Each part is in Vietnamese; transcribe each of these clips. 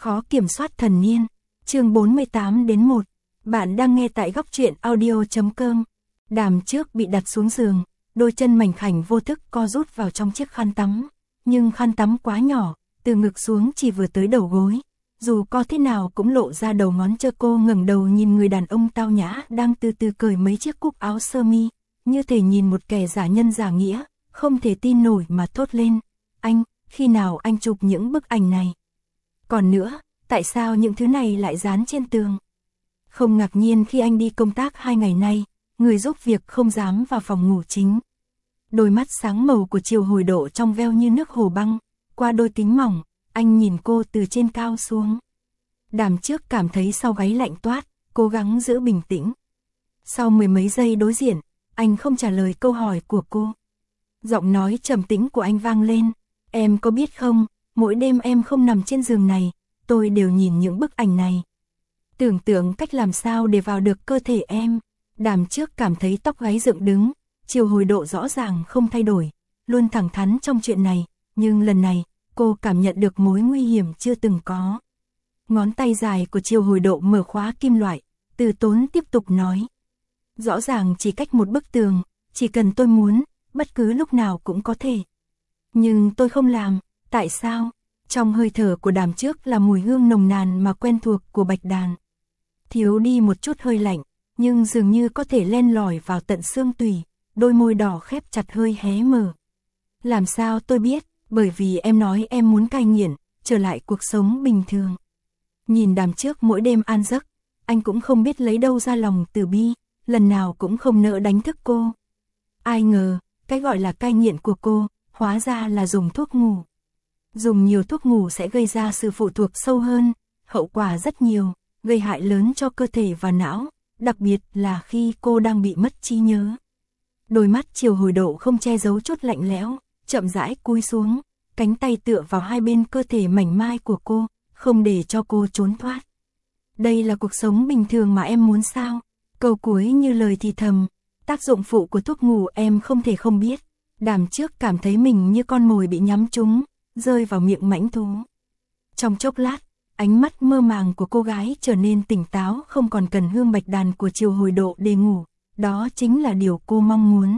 Khó kiểm soát thần niên. Chương 48-1. Bạn đang nghe tại góc truyện audio.com. Đàm trước bị đặt xuống giường, đôi chân mảnh khảnh vô thức co rút vào trong chiếc khăn tắm, nhưng khăn tắm quá nhỏ, từ ngực xuống chỉ vừa tới đầu gối. Dù co thế nào cũng lộ ra đầu ngón chân. Cô ngẩng đầu nhìn người đàn ông tao nhã đang từ từ cởi mấy chiếc cúc áo sơ mi, như thể nhìn một kẻ giả nhân giả nghĩa, không thể tin nổi mà thốt lên: "Anh, khi nào anh chụp những bức ảnh này? Còn nữa, tại sao những thứ này lại dán trên tường?" Không ngạc nhiên khi anh đi công tác 2 ngày nay, người giúp việc không dám vào phòng ngủ chính. Đôi mắt sáng màu của Triều Hồi Độ trong veo như nước hồ băng, qua đôi kính mỏng, anh nhìn cô từ trên cao xuống. Đàm trước cảm thấy sau gáy lạnh toát, cố gắng giữ bình tĩnh. Sau mười mấy giây đối diện, anh không trả lời câu hỏi của cô. Giọng nói trầm tĩnh của anh vang lên: "Em có biết không, mỗi đêm em không nằm trên giường này, tôi đều nhìn những bức ảnh này. Tưởng tượng cách làm sao để vào được cơ thể em." Đàm trước cảm thấy tóc gáy dựng đứng. Triều Hồi Độ rõ ràng không thay đổi, luôn thẳng thắn trong chuyện này, nhưng lần này, cô cảm nhận được mối nguy hiểm chưa từng có. Ngón tay dài của Triều Hồi Độ mở khóa kim loại, từ tốn tiếp tục nói: "Rõ ràng chỉ cách một bức tường, chỉ cần tôi muốn, bất cứ lúc nào cũng có thể. Nhưng tôi không làm, tại sao?" Trong hơi thở của Đàm trước là mùi hương nồng nàn mà quen thuộc của bạch đàn. Thiếu đi một chút hơi lạnh, nhưng dường như có thể len lỏi vào tận xương tủy, đôi môi đỏ khép chặt hơi hé mở. "Làm sao tôi biết, bởi vì em nói em muốn cai nghiện, trở lại cuộc sống bình thường." Nhìn Đàm trước mỗi đêm an giấc, anh cũng không biết lấy đâu ra lòng từ bi, lần nào cũng không nỡ đánh thức cô. Ai ngờ, cái gọi là cai nghiện của cô, hóa ra là dùng thuốc ngủ. Dùng nhiều thuốc ngủ sẽ gây ra sự phụ thuộc sâu hơn, hậu quả rất nhiều, gây hại lớn cho cơ thể và não, đặc biệt là khi cô đang bị mất trí nhớ. Đôi mắt Triều Hồi Độ không che giấu chút lạnh lẽo, chậm rãi cúi xuống, cánh tay tựa vào hai bên cơ thể mảnh mai của cô, không để cho cô trốn thoát. "Đây là cuộc sống bình thường mà em muốn sao?" Câu cuối như lời thì thầm. Tác dụng phụ của thuốc ngủ em không thể không biết. Đàm trước cảm thấy mình như con mồi bị nhắm trúng, rơi vào miệng mãnh thú. Trong chốc lát, ánh mắt mơ màng của cô gái trở nên tỉnh táo, không còn cần hương bạch đàn của Triều Hồi Độ để ngủ. Đó chính là điều cô mong muốn.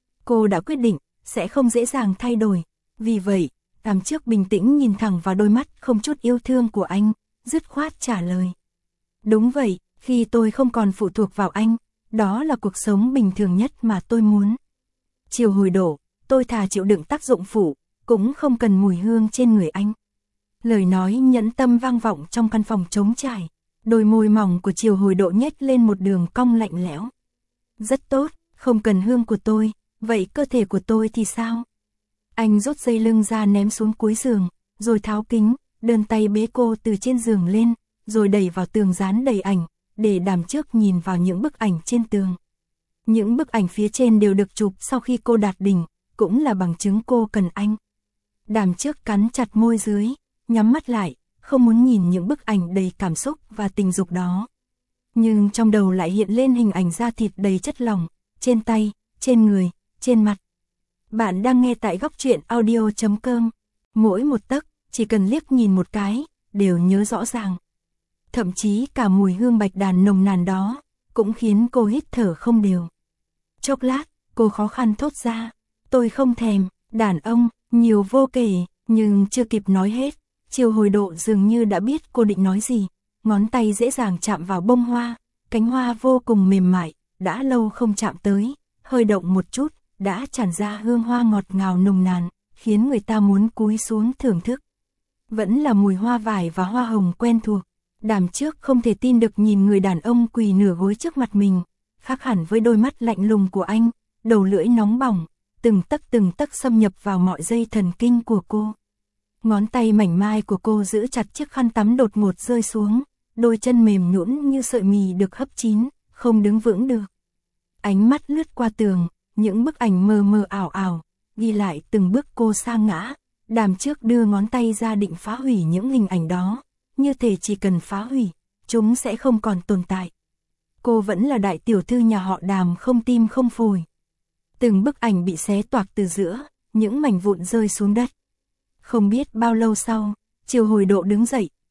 Cô đã quyết định, sẽ không dễ dàng thay đổi. Vì vậy, Đàm trước bình tĩnh nhìn thẳng vào đôi mắt không chút yêu thương của anh, dứt khoát trả lời: "Đúng vậy, khi tôi không còn phụ thuộc vào anh, đó là cuộc sống bình thường nhất mà tôi muốn. Triều Hồi Độ, tôi thà chịu đựng tác dụng phụ, cũng không cần mùi hương trên người anh." Lời nói nhẫn tâm vang vọng trong căn phòng trống trải, đôi môi mỏng của Triều Hồi Độ nhếch lên một đường cong lạnh lẽo. "Rất tốt, không cần hương của tôi, vậy cơ thể của tôi thì sao?" Anh rút dây lưng ra ném xuống cuối giường, rồi tháo kính, đơn tay bế cô từ trên giường lên, rồi đẩy vào tường dán đầy ảnh, để Đàm trước nhìn vào những bức ảnh trên tường. Những bức ảnh phía trên đều được chụp sau khi cô đạt đỉnh, cũng là bằng chứng cô cần anh. Đàm trước cắn chặt môi dưới, nhắm mắt lại, không muốn nhìn những bức ảnh đầy cảm xúc và tình dục đó. Nhưng trong đầu lại hiện lên hình ảnh da thịt đầy chất lỏng, trên tay, trên người, trên mặt. Bạn đang nghe tại góc truyện audio.com. Mỗi một tấc, chỉ cần liếc nhìn một cái, đều nhớ rõ ràng. Thậm chí cả mùi hương bạch đàn nồng nàn đó, cũng khiến cô hít thở không đều. Chốc lát, cô khó khăn thốt ra: "Tôi không thèm." Đàn ông, nhiều vô kể, nhưng chưa kịp nói hết, Triều Hồi Độ dường như đã biết cô định nói gì. Ngón tay dễ dàng chạm vào bông hoa, cánh hoa vô cùng mềm mại, đã lâu không chạm tới, hơi động một chút, đã tràn ra hương hoa ngọt ngào nồng nàn, khiến người ta muốn cúi xuống thưởng thức. Vẫn là mùi hoa vải và hoa hồng quen thuộc. Đàm trước không thể tin được nhìn người đàn ông quỳ nửa gối trước mặt mình, khác hẳn với đôi mắt lạnh lùng của anh, đầu lưỡi nóng bỏng, từng tấc xâm nhập vào mọi dây thần kinh của cô. Ngón tay mảnh mai của cô giữ chặt chiếc khăn tắm đột ngột rơi xuống, đôi chân mềm nhũn như sợi mì được hấp chín, không đứng vững được. Ánh mắt lướt qua tường, những bức ảnh mờ mờ ảo ảo, ghi lại từng bước cô sa ngã. Đàm trước đưa ngón tay ra định phá hủy những hình ảnh đó, như thể chỉ cần phá hủy, chúng sẽ không còn tồn tại. Cô vẫn là đại tiểu thư nhà họ Đàm không tim không phổi. Từng bức ảnh bị xé toạc từ giữa, những mảnh vụn rơi xuống đất. Không biết bao lâu sau, Triều Hồi Độ đứng dậy,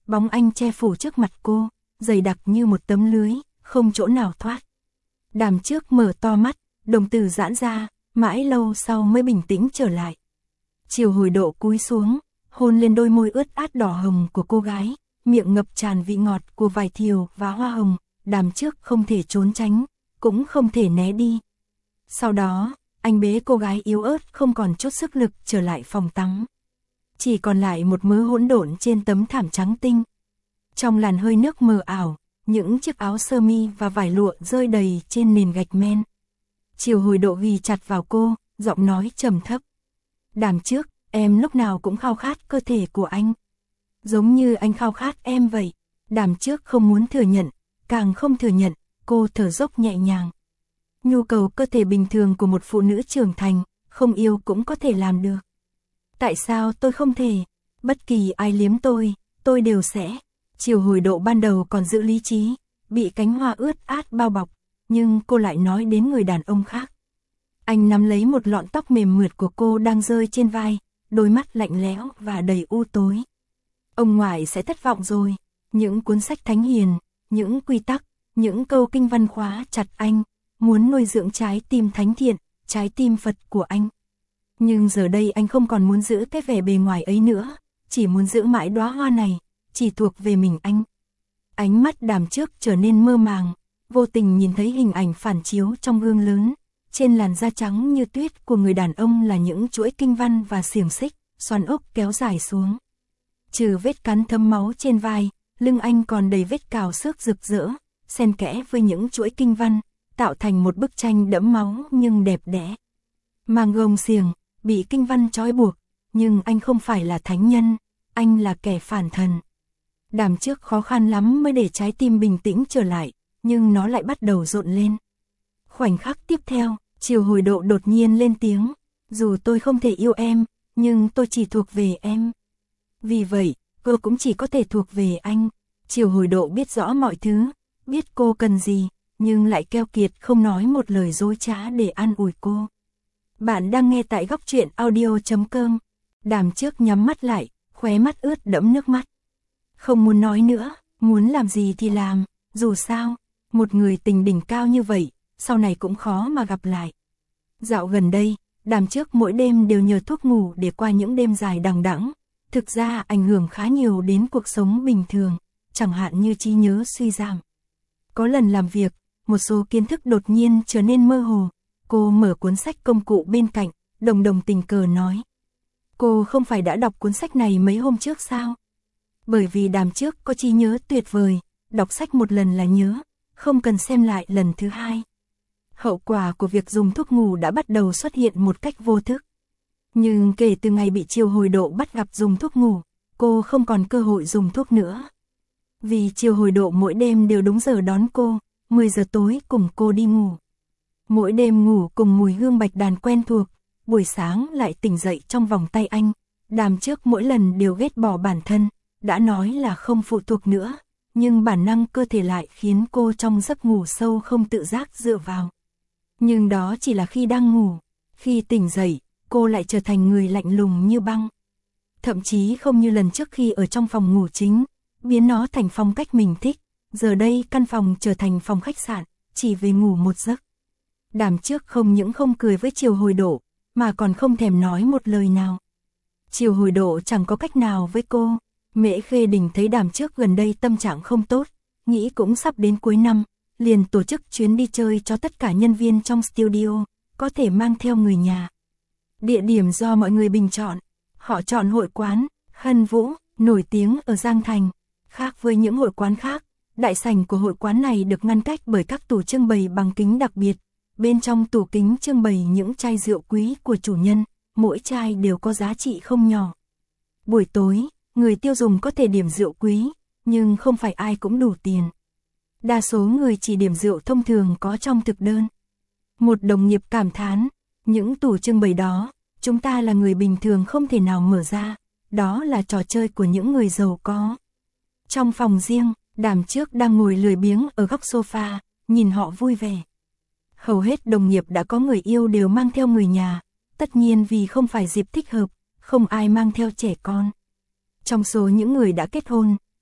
bóng anh che phủ trước mặt cô, dày đặc như một tấm lưới, không chỗ nào thoát. Đàm trước mở to mắt, đồng tử giãn ra, mãi lâu sau mới bình tĩnh trở lại. Chiều Hồi Độ cúi xuống, hôn lên đôi môi ướt át đỏ hồng của cô gái, miệng ngập tràn vị ngọt của vải thiều và hoa hồng, Đàm trước không thể trốn tránh, cũng không thể né đi. Sau đó, anh bế cô gái yếu ớt không còn chút sức lực trở lại phòng tắm. Chỉ còn lại một mớ hỗn độn trên tấm thảm trắng tinh. Trong làn hơi nước mờ ảo, những chiếc áo sơ mi và vải lụa rơi đầy trên nền gạch men. Chiều Hồi Độ ghì chặt vào cô, giọng nói trầm thấp. Đàm trước, em lúc nào cũng khao khát cơ thể của anh. Giống như anh khao khát em vậy. Đàm trước không muốn thừa nhận, càng không thừa nhận, cô thở dốc nhẹ nhàng. Nhu cầu cơ thể bình thường của một phụ nữ trưởng thành, không yêu cũng có thể làm được. Tại sao tôi không thể? Bất kỳ ai liếm tôi đều sẽ. Chiều Hồi Độ ban đầu còn giữ lý trí, bị cánh hoa ướt át bao bọc, nhưng cô lại nói đến người đàn ông khác. Anh nắm lấy một lọn tóc mềm mượt của cô đang rơi trên vai, đôi mắt lạnh lẽo và đầy u tối. Ông ngoại sẽ thất vọng rồi, những cuốn sách thánh hiền, những quy tắc, những câu kinh văn khóa chặt anh, muốn nuôi dưỡng trái tim thánh thiện, trái tim Phật của anh. Nhưng giờ đây anh không còn muốn giữ cái vẻ bề ngoài ấy nữa, chỉ muốn giữ mãi đóa hoa này, chỉ thuộc về mình anh. Ánh mắt Đàm trước trở nên mơ màng, vô tình nhìn thấy hình ảnh phản chiếu trong gương lớn. Trên làn da trắng như tuyết của người đàn ông là những chuỗi kinh văn và xiềng xích, xoắn ốc kéo dài xuống. Trừ vết cắn thấm máu trên vai, lưng anh còn đầy vết cào xước rực rỡ, xen kẽ với những chuỗi kinh văn, tạo thành một bức tranh đẫm máu nhưng đẹp đẽ. Mang gông xiềng, bị kinh văn trói buộc, nhưng anh không phải là thánh nhân, anh là kẻ phản thần. Đàm trước khó khăn lắm mới để trái tim bình tĩnh trở lại, nhưng nó lại bắt đầu rộn lên. Khoảnh khắc tiếp theo, Chiều Hồi Độ đột nhiên lên tiếng, dù tôi không thể yêu em, nhưng tôi chỉ thuộc về em. Vì vậy, cô cũng chỉ có thể thuộc về anh. Chiều Hồi Độ biết rõ mọi thứ, biết cô cần gì, nhưng lại keo kiệt không nói một lời dối trá để an ủi cô. Bạn đang nghe tại góc truyện audio.com. Đàm trước nhắm mắt lại, khóe mắt ướt đẫm nước mắt. Không muốn nói nữa, muốn làm gì thì làm, dù sao, một người tình đỉnh cao như vậy, sau này cũng khó mà gặp lại. Dạo gần đây, Đàm trước mỗi đêm đều nhờ thuốc ngủ để qua những đêm dài đằng đẵng, thực ra ảnh hưởng khá nhiều đến cuộc sống bình thường, chẳng hạn như trí nhớ suy giảm. Có lần làm việc, một số kiến thức đột nhiên trở nên mơ hồ, cô mở cuốn sách công cụ bên cạnh, đồng đồng tình cờ nói. Cô không phải đã đọc cuốn sách này mấy hôm trước sao? Bởi vì Đàm trước có trí nhớ tuyệt vời, đọc sách một lần là nhớ, không cần xem lại lần thứ hai. Hậu quả của việc dùng thuốc ngủ đã bắt đầu xuất hiện một cách vô thức. Nhưng kể từ ngày bị Chiều Hồi Độ bắt gặp dùng thuốc ngủ, cô không còn cơ hội dùng thuốc nữa. Vì Chiều Hồi Độ mỗi đêm đều đúng giờ đón cô, 10 giờ tối cùng cô đi ngủ. Mỗi đêm ngủ cùng mùi hương bạch đàn quen thuộc, buổi sáng lại tỉnh dậy trong vòng tay anh. Đàm trước mỗi lần đều ghét bỏ bản thân, đã nói là không phụ thuộc nữa, nhưng bản năng cơ thể lại khiến cô trong giấc ngủ sâu không tự giác dựa vào. Nhưng đó chỉ là khi đang ngủ, khi tỉnh dậy, cô lại trở thành người lạnh lùng như băng. Thậm chí không như lần trước khi ở trong phòng ngủ chính, biến nó thành phong cách mình thích, giờ đây căn phòng trở thành phòng khách sạn, chỉ về ngủ một giấc. Đàm trước không những không cười với Chiều Hồi Độ, mà còn không thèm nói một lời nào. Chiều Hồi Độ chẳng có cách nào với cô. Mễ Khê Đình thấy Đàm trước gần đây tâm trạng không tốt, nghĩ cũng sắp đến cuối năm, liền tổ chức chuyến đi chơi cho tất cả nhân viên trong studio, có thể mang theo người nhà. Địa điểm do mọi người bình chọn, họ chọn hội quán Hân Vũ, nổi tiếng ở Giang Thành. Khác với những hội quán khác, đại sảnh của hội quán này được ngăn cách bởi các tủ trưng bày bằng kính đặc biệt. Bên trong tủ kính trưng bày những chai rượu quý của chủ nhân, mỗi chai đều có giá trị không nhỏ. Buổi tối, người tiêu dùng có thể điểm rượu quý, nhưng không phải ai cũng đủ tiền. Đa số người chỉ điểm rượu thông thường có trong thực đơn. Một đồng nghiệp cảm thán, những tủ trưng bày đó, chúng ta là người bình thường không thể nào mở ra, đó là trò chơi của những người giàu có. Trong phòng riêng, Đàm trước đang ngồi lười biếng ở góc sofa, nhìn họ vui vẻ. Hầu hết đồng nghiệp đã có người yêu đều mang theo người nhà, tất nhiên vì không phải dịp thích hợp, không ai mang theo trẻ con. Trong số những người đã kết hôn,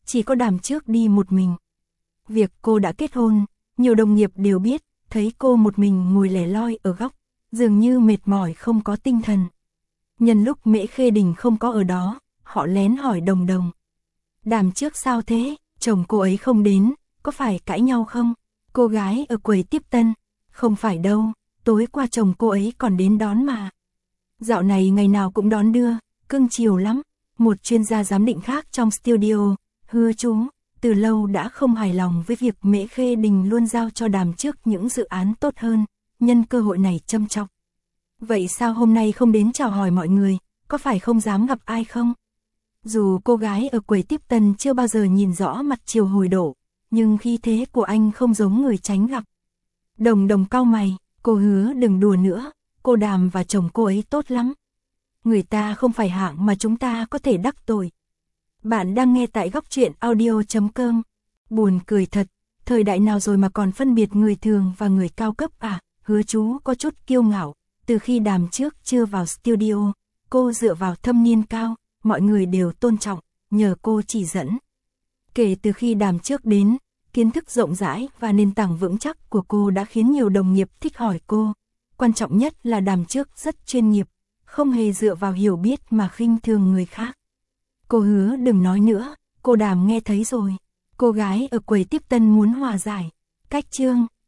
chỉ có Đàm Trước đi một mình. Việc cô đã kết hôn, nhiều đồng nghiệp đều biết, thấy cô một mình ngồi lẻ loi ở góc, dường như mệt mỏi không có tinh thần. Nhân lúc Mễ Khê Đình không có ở đó, họ lén hỏi Đồng Đồng. Đàm Trước sao thế, chồng cô ấy không đến, có phải cãi nhau không? Cô gái ở quầy tiếp tân, không phải đâu, tối qua chồng cô ấy còn đến đón mà. Dạo này ngày nào cũng đón đưa, cưng chiều lắm. Một chuyên gia giám định khác trong studio, Hứa Chú, từ lâu đã không hài lòng với việc Mễ Khê Đình luôn giao cho Đàm Trước những dự án tốt hơn, nhân cơ hội này châm chọc. Vậy sao hôm nay không đến chào hỏi mọi người, có phải không dám gặp ai không? Dù cô gái ở quầy tiếp tân chưa bao giờ nhìn rõ mặt Triều Hồi Đổ, nhưng khí thế của anh không giống người tránh gặp. Đồng Đồng cau mày, cô Hứa đừng đùa nữa, cô Đàm và chồng cô ấy tốt lắm. Người ta không phải hạng mà chúng ta có thể đắc tội. Bạn đang nghe tại góc truyện audio.com. Buồn cười thật, thời đại nào rồi mà còn phân biệt người thường và người cao cấp à? Hứa Chú có chút kiêu ngạo, từ khi Đàm Trước chưa vào studio, cô dựa vào thâm niên cao, mọi người đều tôn trọng, nhờ cô chỉ dẫn. Kể từ khi Đàm Trước đến, kiến thức rộng rãi và nền tảng vững chắc của cô đã khiến nhiều đồng nghiệp thích hỏi cô. Quan trọng nhất là Đàm Trước rất chuyên nghiệp, không hề dựa vào hiểu biết mà khinh thường người khác. Cô Hứa đừng nói nữa, cô Đàm nghe thấy rồi. Cô gái ở quầy tiếp tân muốn hòa giải. Cách chương